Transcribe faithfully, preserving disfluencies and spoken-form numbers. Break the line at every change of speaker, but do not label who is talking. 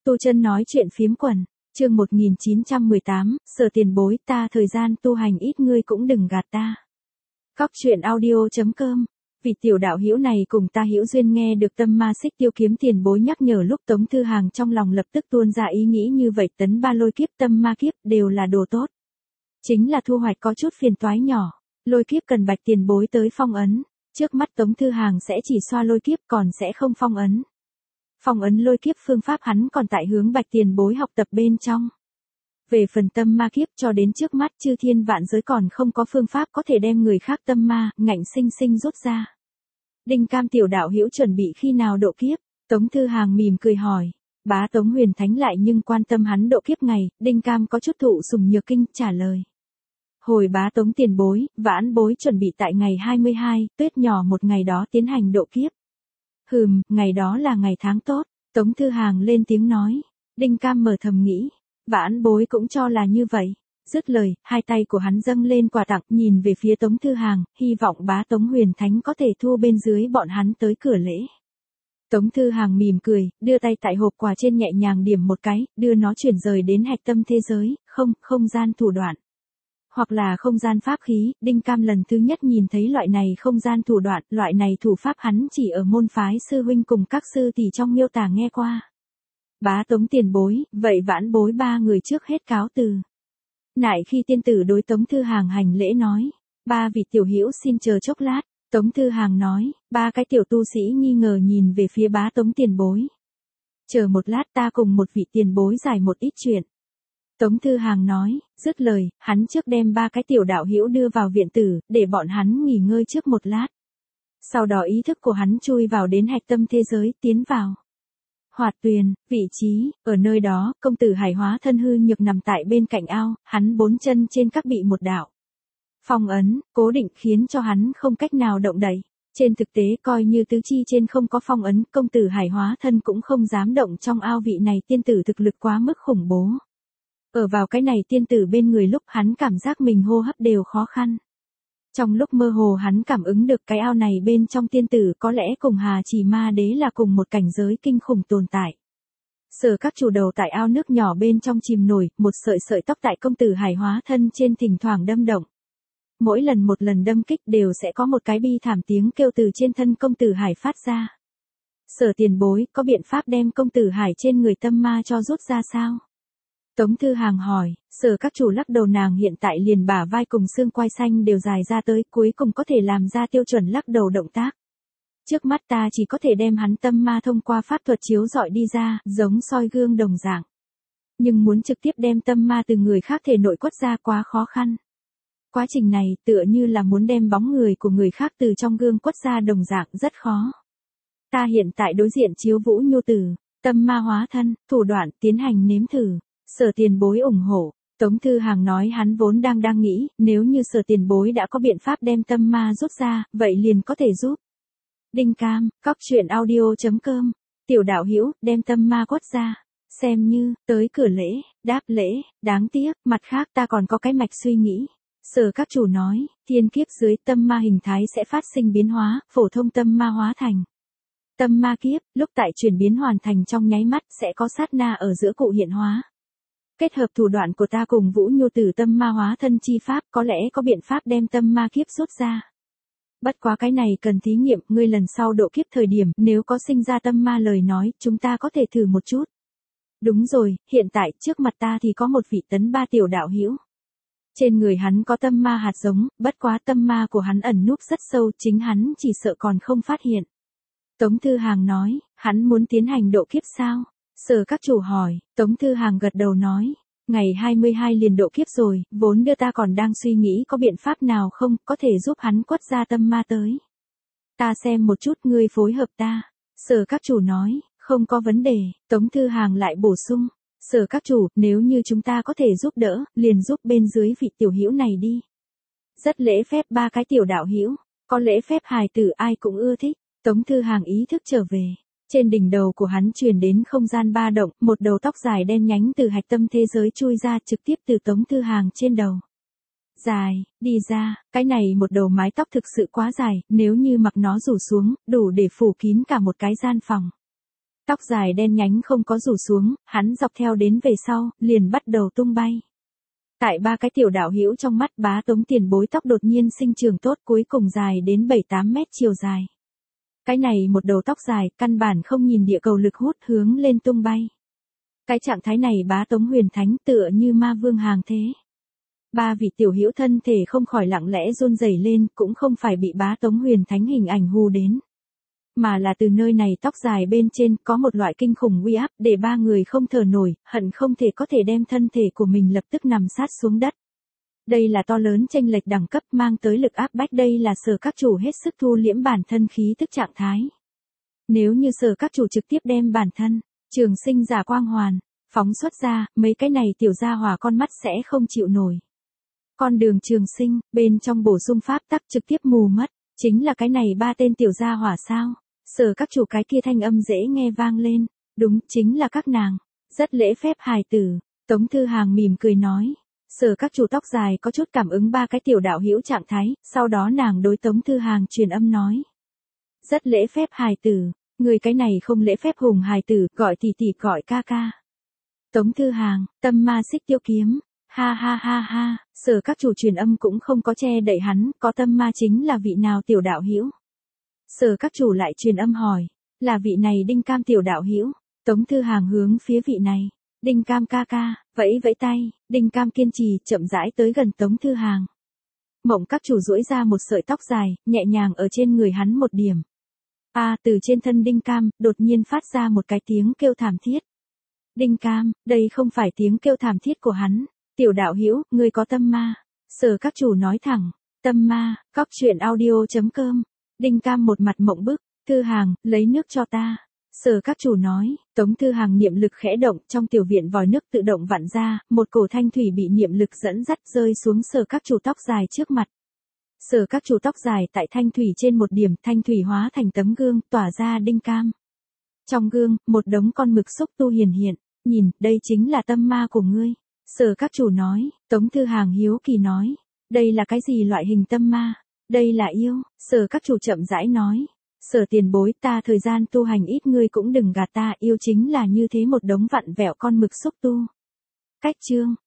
Tu chân nói chuyện phiếm quần, chương một nghìn chín trăm mười tám, Sở tiền bối, ta thời gian tu hành ít ngươi cũng đừng gạt ta. Cóc truyện audio.com. Vị tiểu đạo hữu này cùng ta hữu duyên nghe được Tâm Ma Xích Tiêu kiếm tiền bối nhắc nhở lúc Tống Thư Hàng trong lòng lập tức tuôn ra ý nghĩ như vậy, tấn ba lôi kiếp tâm ma kiếp đều là đồ tốt. Chính là thu hoạch có chút phiền toái nhỏ, lôi kiếp cần bạch tiền bối tới phong ấn, trước mắt Tống Thư Hàng sẽ chỉ xoa lôi kiếp còn sẽ không phong ấn. Phong ấn lôi kiếp phương pháp hắn còn tại hướng bạch tiền bối học tập bên trong. Về phần tâm ma kiếp cho đến trước mắt chư thiên vạn giới còn không có phương pháp có thể đem người khác tâm ma, ngạnh sinh sinh rút ra. Đinh Cam tiểu đạo hữu chuẩn bị khi nào độ kiếp? Tống Thư Hàng mỉm cười hỏi. Bá Tống Huyền Thánh lại nhưng quan tâm hắn độ kiếp ngày, Đinh Cam có chút thụ sùng nhược kinh trả lời. Hồi bá Tống tiền bối, vãn bối chuẩn bị tại ngày hai mươi hai, tuyết nhỏ một ngày đó tiến hành độ kiếp. Hừm, ngày đó là ngày tháng tốt, Tống Thư Hàng lên tiếng nói. Đinh Cam mở thầm nghĩ, vãn bối cũng cho là như vậy. Dứt lời, hai tay của hắn dâng lên quà tặng nhìn về phía Tống Thư Hàng, hy vọng bá Tống Huyền Thánh có thể thu bên dưới bọn hắn tới cửa lễ. Tống Thư Hàng mỉm cười, đưa tay tại hộp quà trên nhẹ nhàng điểm một cái, đưa nó chuyển rời đến hạch tâm thế giới, không, không gian thủ đoạn. Hoặc là không gian pháp khí, Đinh Cam lần thứ nhất nhìn thấy loại này không gian thủ đoạn, loại này thủ pháp hắn chỉ ở môn phái sư huynh cùng các sư tỷ trong miêu tả nghe qua. Bá Tống tiền bối, vậy vãn bối ba người trước hết cáo từ. Nại khi tiên tử đối Tống Thư Hàng hành lễ nói, ba vị tiểu hữu xin chờ chốc lát. Tống Thư Hàng nói, ba cái tiểu tu sĩ nghi ngờ nhìn về phía bá Tống tiền bối. Chờ một lát ta cùng một vị tiền bối giải một ít chuyện. Tống Thư Hàng nói, dứt lời, hắn trước đem ba cái tiểu đạo hữu đưa vào viện tử, để bọn hắn nghỉ ngơi trước một lát. Sau đó ý thức của hắn chui vào đến hạch tâm thế giới, tiến vào. Hoạt Tuyền, vị trí, ở nơi đó, công tử Hải hóa thân hư nhược nằm tại bên cạnh ao, hắn bốn chân trên các bị một đạo phong ấn, cố định khiến cho hắn không cách nào động đậy. Trên thực tế coi như tứ chi trên không có phong ấn, công tử Hải hóa thân cũng không dám động trong ao, vị này tiên tử thực lực quá mức khủng bố. Ở vào cái này tiên tử bên người lúc hắn cảm giác mình hô hấp đều khó khăn. Trong lúc mơ hồ hắn cảm ứng được cái ao này bên trong tiên tử có lẽ cùng Hà Chỉ Ma Đế là cùng một cảnh giới kinh khủng tồn tại. Sở các chủ đầu tại ao nước nhỏ bên trong chìm nổi, một sợi sợi tóc tại công tử Hải hóa thân trên thỉnh thoảng đâm động. Mỗi lần một lần đâm kích đều sẽ có một cái bi thảm tiếng kêu từ trên thân công tử Hải phát ra. Sở tiền bối, có biện pháp đem công tử Hải trên người tâm ma cho rút ra sao? Tống Thư Hàng hỏi, Sở các chủ lắc đầu, nàng hiện tại liền bả vai cùng xương quai xanh đều dài ra tới, cuối cùng có thể làm ra tiêu chuẩn lắc đầu động tác. Trước mắt ta chỉ có thể đem hắn tâm ma thông qua pháp thuật chiếu dọi đi ra, giống soi gương đồng dạng. Nhưng muốn trực tiếp đem tâm ma từ người khác thể nội quất ra quá khó khăn. Quá trình này tựa như là muốn đem bóng người của người khác từ trong gương quất ra đồng dạng, rất khó. Ta hiện tại đối diện chiếu vũ nhu tử, tâm ma hóa thân, thủ đoạn tiến hành nếm thử. Sở tiền bối ủng hộ. Tống Thư Hàng nói hắn vốn đang đang nghĩ, nếu như sở tiền bối đã có biện pháp đem tâm ma rút ra, vậy liền có thể giúp. Đinh Cam, cóc truyện audio.com, tiểu đạo hữu, đem tâm ma quất ra. Xem như, tới cửa lễ, đáp lễ, đáng tiếc, mặt khác ta còn có cái mạch suy nghĩ. Sở các chủ nói, thiên kiếp dưới tâm ma hình thái sẽ phát sinh biến hóa, phổ thông tâm ma hóa thành. Tâm ma kiếp, lúc tại chuyển biến hoàn thành trong nháy mắt sẽ có sát na ở giữa cụ hiện hóa. Kết hợp thủ đoạn của ta cùng vũ nhu tử tâm ma hóa thân chi pháp, có lẽ có biện pháp đem tâm ma kiếp rút ra. Bất quá cái này cần thí nghiệm, ngươi lần sau độ kiếp thời điểm, nếu có sinh ra tâm ma lời nói, chúng ta có thể thử một chút. Đúng rồi, hiện tại trước mặt ta thì có một vị tấn ba tiểu đạo hữu. Trên người hắn có tâm ma hạt giống, bất quá tâm ma của hắn ẩn núp rất sâu, chính hắn chỉ sợ còn không phát hiện. Tống Thư Hàng nói, hắn muốn tiến hành độ kiếp sao? Sở các chủ hỏi, Tống Thư Hàng gật đầu nói, ngày hai mươi hai liền độ kiếp rồi, vốn đưa ta còn đang suy nghĩ có biện pháp nào không, có thể giúp hắn quất ra tâm ma tới. Ta xem một chút, ngươi phối hợp ta. Sở các chủ nói, không có vấn đề. Tống Thư Hàng lại bổ sung, Sở các chủ, nếu như chúng ta có thể giúp đỡ, liền giúp bên dưới vị tiểu hữu này đi. Rất lễ phép ba cái tiểu đạo hữu, có lễ phép hài tử ai cũng ưa thích. Tống Thư Hàng ý thức trở về. Trên đỉnh đầu của hắn truyền đến không gian ba động, một đầu tóc dài đen nhánh từ hạch tâm thế giới chui ra trực tiếp từ Tống Thư Hàng trên đầu. Dài, đi ra, cái này một đầu mái tóc thực sự quá dài, nếu như mặc nó rủ xuống, đủ để phủ kín cả một cái gian phòng. Tóc dài đen nhánh không có rủ xuống, hắn dọc theo đến về sau, liền bắt đầu tung bay. Tại ba cái tiểu đạo hữu trong mắt Bá Tống tiền bối tóc đột nhiên sinh trưởng tốt, cuối cùng dài đến bảy tám mét chiều dài. Cái này một đầu tóc dài, căn bản không nhìn địa cầu lực hút hướng lên tung bay. Cái trạng thái này Bá Tống huyền thánh tựa như ma vương hàng thế. Ba vị tiểu hữu thân thể không khỏi lặng lẽ run rẩy lên, cũng không phải bị Bá Tống huyền thánh hình ảnh hù đến. Mà là từ nơi này tóc dài bên trên có một loại kinh khủng uy áp để ba người không thở nổi, hận không thể có thể đem thân thể của mình lập tức nằm sát xuống đất. Đây là to lớn chênh lệch đẳng cấp mang tới lực áp bách, đây là Sở các chủ hết sức thu liễm bản thân khí tức trạng thái. Nếu như Sở các chủ trực tiếp đem bản thân, trường sinh giả quang hoàn, phóng xuất ra, mấy cái này tiểu gia hỏa con mắt sẽ không chịu nổi. Con đường trường sinh, bên trong bổ sung pháp tắc trực tiếp mù mất, chính là cái này ba tên tiểu gia hỏa sao? Sở các chủ cái kia thanh âm dễ nghe vang lên, đúng, chính là các nàng, rất lễ phép hài tử. Tống Thư Hàng mỉm cười nói, Sở các chủ tóc dài có chút cảm ứng ba cái tiểu đạo hữu trạng thái, sau đó nàng đối Tống Thư Hàng truyền âm nói. Rất lễ phép hài tử, người cái này không lễ phép hùng hài tử, gọi tỷ tỷ gọi ca ca. Tống Thư Hàng, tâm ma xích tiêu kiếm, ha ha ha ha, Sở các chủ truyền âm cũng không có che đậy hắn, có tâm ma chính là vị nào tiểu đạo hữu. Sở các chủ lại truyền âm hỏi, là vị này Đinh Cam tiểu đạo hữu. Tống Thư Hàng hướng phía vị này, Đinh Cam ca ca, vẫy vẫy tay, Đinh Cam kiên trì chậm rãi tới gần Tống Thư Hàng. Mộng các chủ duỗi ra một sợi tóc dài, nhẹ nhàng ở trên người hắn một điểm. A, à, từ trên thân Đinh Cam, đột nhiên phát ra một cái tiếng kêu thảm thiết. Đinh Cam, đây không phải tiếng kêu thảm thiết của hắn, tiểu đạo hữu, ngươi có tâm ma. Sở các chủ nói thẳng, tâm ma, cóc truyện audio chấm com. Đinh Cam một mặt mộng bức, Thư Hàng, lấy nước cho ta. Sở các chủ nói, Tống Thư Hàng niệm lực khẽ động, trong tiểu viện vòi nước tự động vặn ra, một cổ thanh thủy bị niệm lực dẫn dắt rơi xuống Sở các chủ tóc dài trước mặt. Sở các chủ tóc dài tại thanh thủy trên một điểm, thanh thủy hóa thành tấm gương, tỏa ra Đinh Cam. Trong gương, một đống con mực xúc tu hiển hiện, nhìn, đây chính là tâm ma của ngươi. Sở các chủ nói, Tống Thư Hàng hiếu kỳ nói, đây là cái gì loại hình tâm ma? Đây là yêu. Sở các chủ chậm rãi nói. Sở tiền bối, ta thời gian tu hành ít, ngươi cũng đừng gạt ta, yêu chính là như thế một đống vặn vẹo con mực xúc tu. Cách chương.